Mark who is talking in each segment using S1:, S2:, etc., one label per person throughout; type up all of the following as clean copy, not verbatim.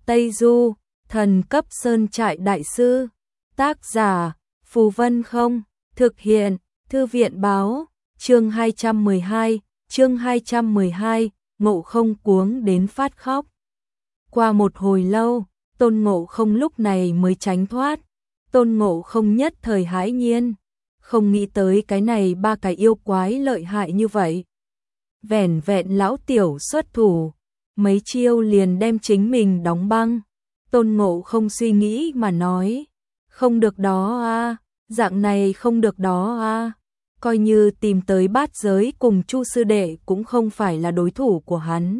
S1: Tây Du, thần cấp sơn trại đại sư. Tác giả, Phù Vân Không. Thực hiện, Thư viện báo. Chương 212, Ngộ Không cuống đến phát khóc. Qua một hồi lâu, Tôn Ngộ Không lúc này mới tránh thoát. Tôn Ngộ Không nhất thời hãi nhiên, không nghĩ tới cái này ba cái yêu quái lợi hại như vậy. Vẻn vẹn lão tiểu xuất thủ, mấy chiêu liền đem chính mình đóng băng. Tôn Ngộ Không suy nghĩ mà nói, không được đó a, dạng này không được đó a. Coi như tìm tới Bát Giới cùng Chu sư đệ cũng không phải là đối thủ của hắn.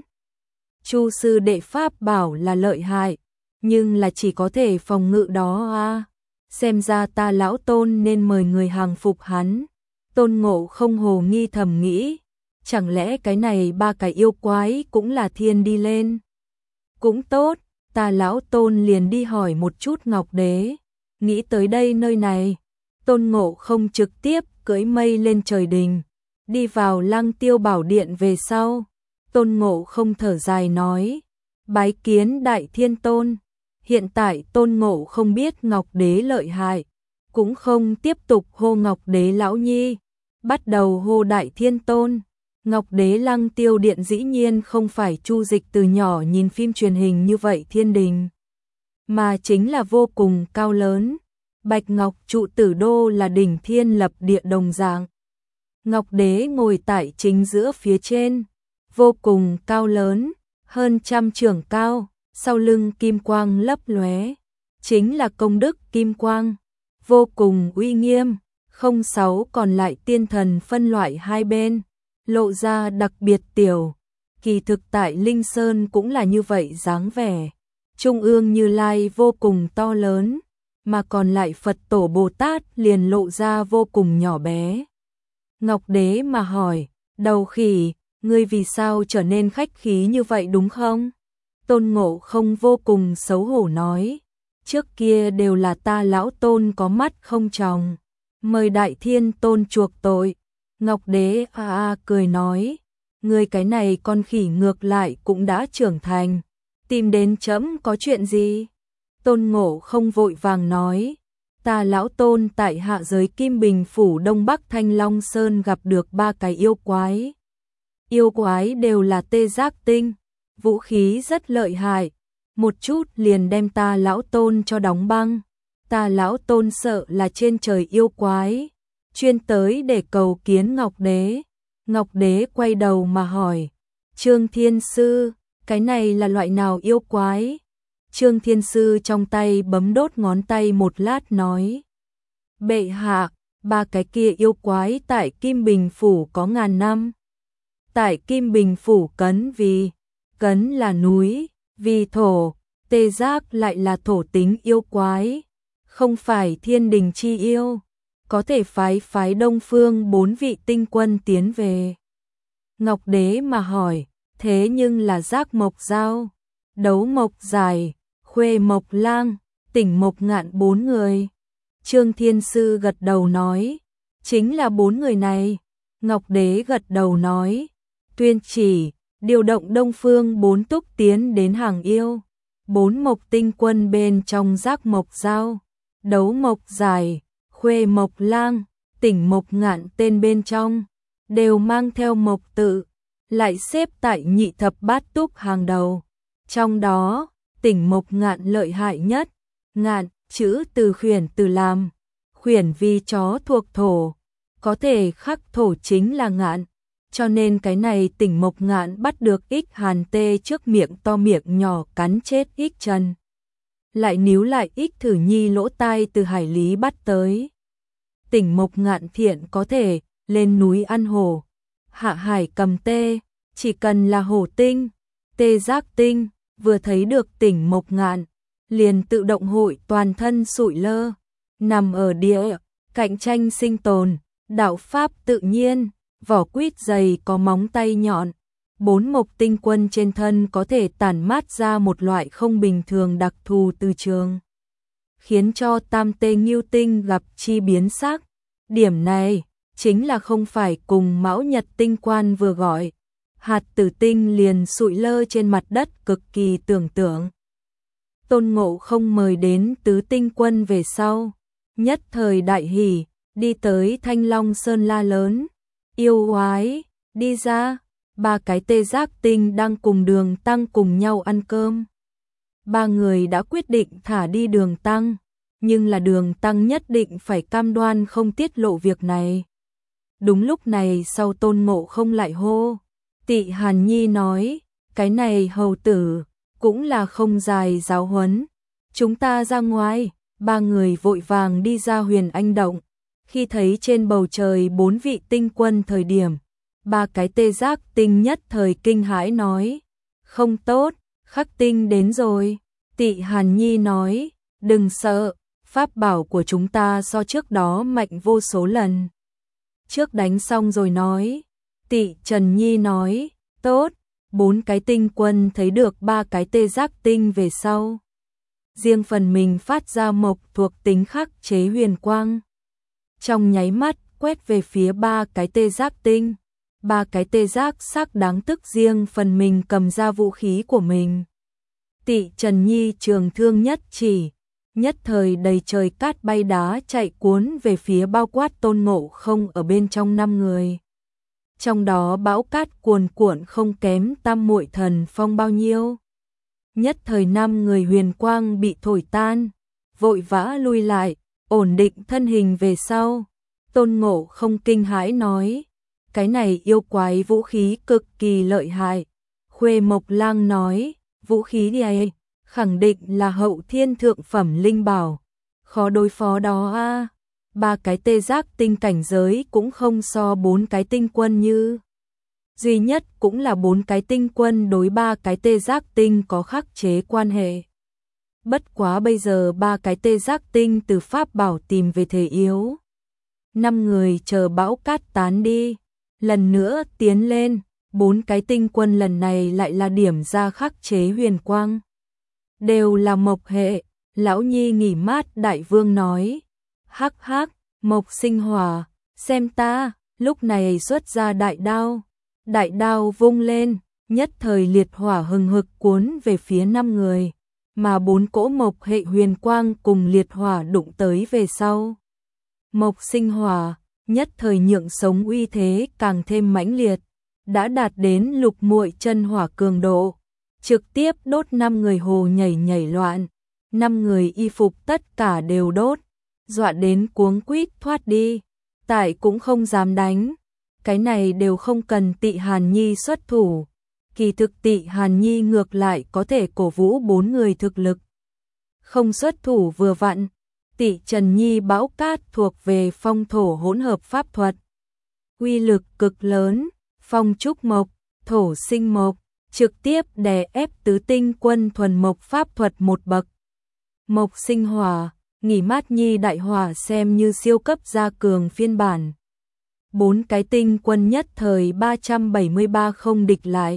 S1: Chu sư đệ pháp bảo là lợi hại, nhưng là chỉ có thể phòng ngự đó a. Xem ra ta lão Tôn nên mời người hàng phục hắn. Tôn Ngộ Không hồ nghi thầm nghĩ, chẳng lẽ cái này ba cái yêu quái cũng là thiên đi lên? Cũng tốt, ta lão Tôn liền đi hỏi một chút Ngọc Đế. Nghĩ tới đây nơi này, Tôn Ngộ Không trực tiếp cưỡi mây lên trời đình, đi vào Lăng Tiêu Bảo Điện về sau. Tôn Ngộ Không thở dài nói, bái kiến Đại Thiên Tôn. Hiện tại Tôn Ngộ Không biết Ngọc Đế lợi hại, cũng không tiếp tục hô Ngọc Đế lão nhi, bắt đầu hô Đại Thiên Tôn. Ngọc Đế Lăng Tiêu Điện dĩ nhiên không phải Chu Dịch từ nhỏ nhìn phim truyền hình như vậy thiên đình, mà chính là vô cùng cao lớn. Bạch Ngọc trụ tử đô là đỉnh thiên lập địa đồng dạng. Ngọc Đế ngồi tại chính giữa phía trên, vô cùng cao lớn, hơn 100 trượng cao, sau lưng kim quang lấp lóe, chính là công đức kim quang, vô cùng uy nghiêm. Không sáu còn lại tiên thần phân loại hai bên, lộ ra đặc biệt tiểu, kỳ thực tại Linh Sơn cũng là như vậy dáng vẻ. Trung ương Như Lai vô cùng to lớn, mà còn lại Phật Tổ Bồ Tát liền lộ ra vô cùng nhỏ bé. Ngọc Đế mà hỏi, đầu khỉ, ngươi vì sao trở nên khách khí như vậy đúng không? Tôn Ngộ Không vô cùng xấu hổ nói, trước kia đều là ta lão Tôn có mắt không tròng, mời Đại Thiên Tôn chuộc tội. Ngọc Đế cười nói, ngươi cái này con khỉ ngược lại cũng đã trưởng thành, tìm đến trẫm có chuyện gì? Tôn Ngộ Không vội vàng nói, ta lão Tôn tại hạ giới Kim Bình Phủ Đông Bắc Thanh Long Sơn gặp được ba cái yêu quái. Yêu quái đều là tê giác tinh, vũ khí rất lợi hại, một chút liền đem ta lão Tôn cho đóng băng. Ta lão Tôn sợ là trên trời yêu quái, chuyên tới để cầu kiến Ngọc Đế. Ngọc Đế quay đầu mà hỏi, Trương Thiên Sư, cái này là loại nào yêu quái? Trương Thiên Sư trong tay bấm đốt ngón tay một lát nói, bệ hạ, ba cái kia yêu quái tại Kim Bình Phủ có ngàn năm. Tại Kim Bình Phủ cấn là núi, vì thổ, tê giác lại là thổ tính yêu quái, không phải thiên đình chi yêu, có thể phái Đông Phương 4 vị tinh quân tiến về. Ngọc Đế mà hỏi, thế nhưng là Giác Mộc Giao, Đấu Mộc Dài, Khuê Mộc Lang, Tỉnh Mộc Ngạn 4 người. Trương Thiên Sư gật đầu nói, chính là 4 người này. Ngọc Đế gật đầu nói, tuyên chỉ, điều động Đông Phương 4 túc tiến đến hàng yêu. 4 mộc tinh quân bên trong Giác Mộc Giao, Đấu Mộc Dài, Khuê Mộc Lang, Tỉnh Mộc Ngạn tên bên trong, đều mang theo mộc tự, lại xếp tại nhị thập bát túc hàng đầu. Trong đó, Tỉnh Mộc Ngạn lợi hại nhất. Ngạn, chữ từ khuyển từ làm, khuyển vì chó thuộc thổ, có thể khắc thổ chính là ngạn, cho nên cái này Tỉnh Mộc Ngạn bắt được Ích Hàn Tê trước miệng to miệng nhỏ cắn chết Ích Trần. Lại níu lại Ích Thử Nhi lỗ tai từ hải lý bắt tới. Tỉnh Mộc Ngạn thiện có thể lên núi ăn hổ, hạ hải cầm tê, chỉ cần là hổ tinh, tê giác tinh, vừa thấy được Tỉnh Mộc Ngạn, liền tự động hội toàn thân sụi lơ, nằm ở địa, cạnh tranh sinh tồn, đạo pháp tự nhiên, vỏ quýt dày có móng tay nhọn. 4 mộc tinh quân trên thân có thể tản mát ra một loại không bình thường đặc thù từ trường, khiến cho tam tê ngưu tinh gặp chi biến sắc. Điểm này chính là không phải cùng Mão Nhật tinh quan vừa gọi, hạt tử tinh liền sụi lơ trên mặt đất cực kỳ tưởng tượng. Tôn Ngộ Không mời đến tứ tinh quân về sau, nhất thời đại hỉ, đi tới Thanh Long Sơn la lớn, yêu oái, đi ra, ba cái tê giác tinh đang cùng Đường Tăng cùng nhau ăn cơm. Ba người đã quyết định thả đi Đường Tăng, nhưng là Đường Tăng nhất định phải cam đoan không tiết lộ việc này. Đúng lúc này sau Tôn Ngộ Không lại hô, Tị Hàn Nhi nói, cái này hầu tử, cũng là không dài giáo huấn, chúng ta ra ngoài. Ba người vội vàng đi ra Huyền Anh Động, khi thấy trên bầu trời 4 vị tinh quân thời điểm, ba cái tê giác tinh nhất thời kinh hãi nói, không tốt, Khắc tinh đến rồi. Tị Hàn Nhi nói, đừng sợ, pháp bảo của chúng ta so trước đó mạnh vô số lần. Trước đánh xong rồi nói, Tị Trần Nhi nói, tốt, 4 cái tinh quân thấy được ba cái tê giác tinh về sau. Riêng phần mình phát ra mộc thuộc tính khắc chế huyền quang. Trong nháy mắt quét về phía ba cái tê giác tinh. Ba cái tê giác sắc đáng tức riêng phần mình cầm ra vũ khí của mình. Tị Trần Nhi trường thương nhất chỉ, nhất thời đầy trời cát bay đá chạy cuốn về phía bao quát Tôn Ngộ Không ở bên trong 5 người. Trong đó bão cát cuồn cuộn không kém Tam Muội Thần Phong bao nhiêu. Nhất thời 5 người huyền quang bị thổi tan, vội vã lui lại, ổn định thân hình về sau. Tôn Ngộ Không kinh hãi nói, cái này yêu quái vũ khí cực kỳ lợi hại. Khuê Mộc Lang nói, vũ khí này khẳng định là hậu thiên thượng phẩm linh bảo, khó đối phó đó a. Ba cái tê giác tinh cảnh giới cũng không so 4 cái tinh quân như. Duy nhất cũng là 4 cái tinh quân đối 3 cái tê giác tinh có khắc chế quan hệ. Bất quá bây giờ 3 cái tê giác tinh từ pháp bảo tìm về thể yếu. 5 người chờ bão cát tán đi, lần nữa tiến lên, 4 cái tinh quân lần này lại là điểm ra khắc chế huyền quang. Đều là mộc hệ, lão nhi nghỉ mát đại vương nói. Hắc hắc, mộc sinh hỏa, xem ta, lúc này xuất ra đại đao. Đại đao vung lên, nhất thời liệt hỏa hừng hực cuốn về phía 5 người, mà 4 cỗ mộc hệ huyền quang cùng liệt hỏa đụng tới về sau. Mộc sinh hỏa, nhất thời nhượng sống uy thế càng thêm mãnh liệt, đã đạt đến lục muội chân hỏa cường độ, trực tiếp đốt 5 người hồ nhảy nhảy loạn, 5 người y phục tất cả đều đốt, dọa đến cuống quýt thoát đi, tại cũng không dám đánh. Cái này đều không cần Tị Hàn Nhi xuất thủ, kỳ thực Tị Hàn Nhi ngược lại có thể cổ vũ 4 người thực lực. Không xuất thủ vừa vặn, Tị Trần Nhi bão cát thuộc về phong thổ hỗn hợp pháp thuật. Uy lực cực lớn, phong trúc mộc, thổ sinh mộc, trực tiếp đè ép tứ tinh quân thuần mộc pháp thuật một bậc. Mộc sinh hỏa, nghỉ mát nhi đại hỏa xem như siêu cấp gia cường phiên bản. 4 cái tinh quân nhất thời 373 không địch lại.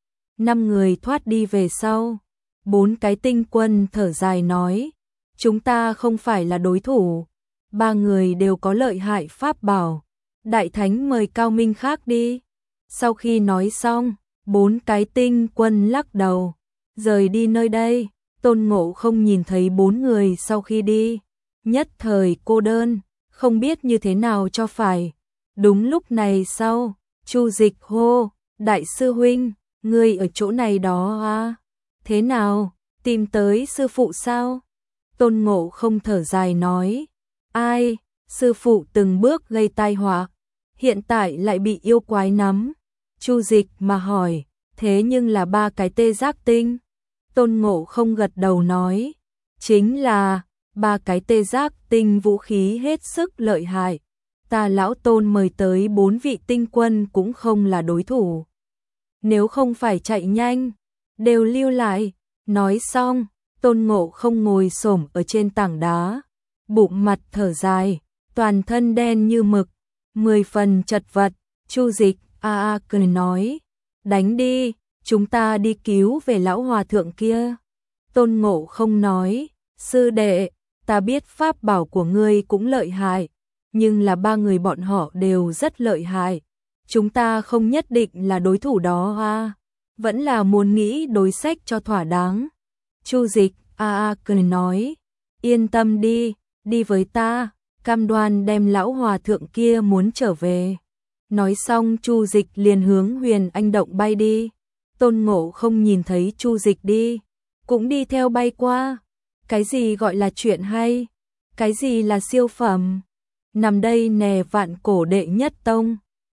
S1: 5 người thoát đi về sau. 4 cái tinh quân thở dài nói, chúng ta không phải là đối thủ. 3 người đều có lợi hại pháp bảo. Đại thánh mời cao minh khác đi. Sau khi nói xong, 4 cái tinh quân lắc đầu, rời đi nơi đây. Tôn Ngộ Không nhìn thấy 4 người sau khi đi, nhất thời cô đơn, không biết như thế nào cho phải. Đúng lúc này sau, Chu Dịch hô, đại sư huynh, ngươi ở chỗ này đó à? Thế nào, tìm tới sư phụ sao? Tôn Ngộ Không thở dài nói, ai, sư phụ từng bước gây tai họa, hiện tại lại bị yêu quái nắm. Chu Dịch mà hỏi, thế nhưng là 3 cái tê giác tinh. Tôn Ngộ Không gật đầu nói, chính là 3 cái tê giác tinh vũ khí hết sức lợi hại. Ta lão Tôn mời tới 4 vị tinh quân cũng không là đối thủ. Nếu không phải chạy nhanh, đều lưu lại. Nói xong, Tôn Ngộ Không ngồi xổm ở trên tảng đá, bụng mặt thở dài, toàn thân đen như mực, 10 phần chật vật. Chu Dịch cười nói, đánh đi, chúng ta đi cứu về lão hòa thượng kia. Tôn Ngộ Không nói, sư đệ, ta biết pháp bảo của ngươi cũng lợi hại, nhưng là 3 người bọn họ đều rất lợi hại. Chúng ta không nhất định là đối thủ đó à, vẫn là muốn nghĩ đối sách cho thỏa đáng. Chu Dịch cười nói, yên tâm đi, đi với ta, cam đoan đem lão hòa thượng kia muốn trở về. Nói xong Chu Dịch liền hướng Huyền Anh động bay đi. Tôn Ngộ không nhìn thấy Chu Dịch đi, cũng đi theo bay qua. Cái gì gọi là chuyện hay? Cái gì là siêu phẩm? Nằm đây nè, vạn cổ đệ nhất tông.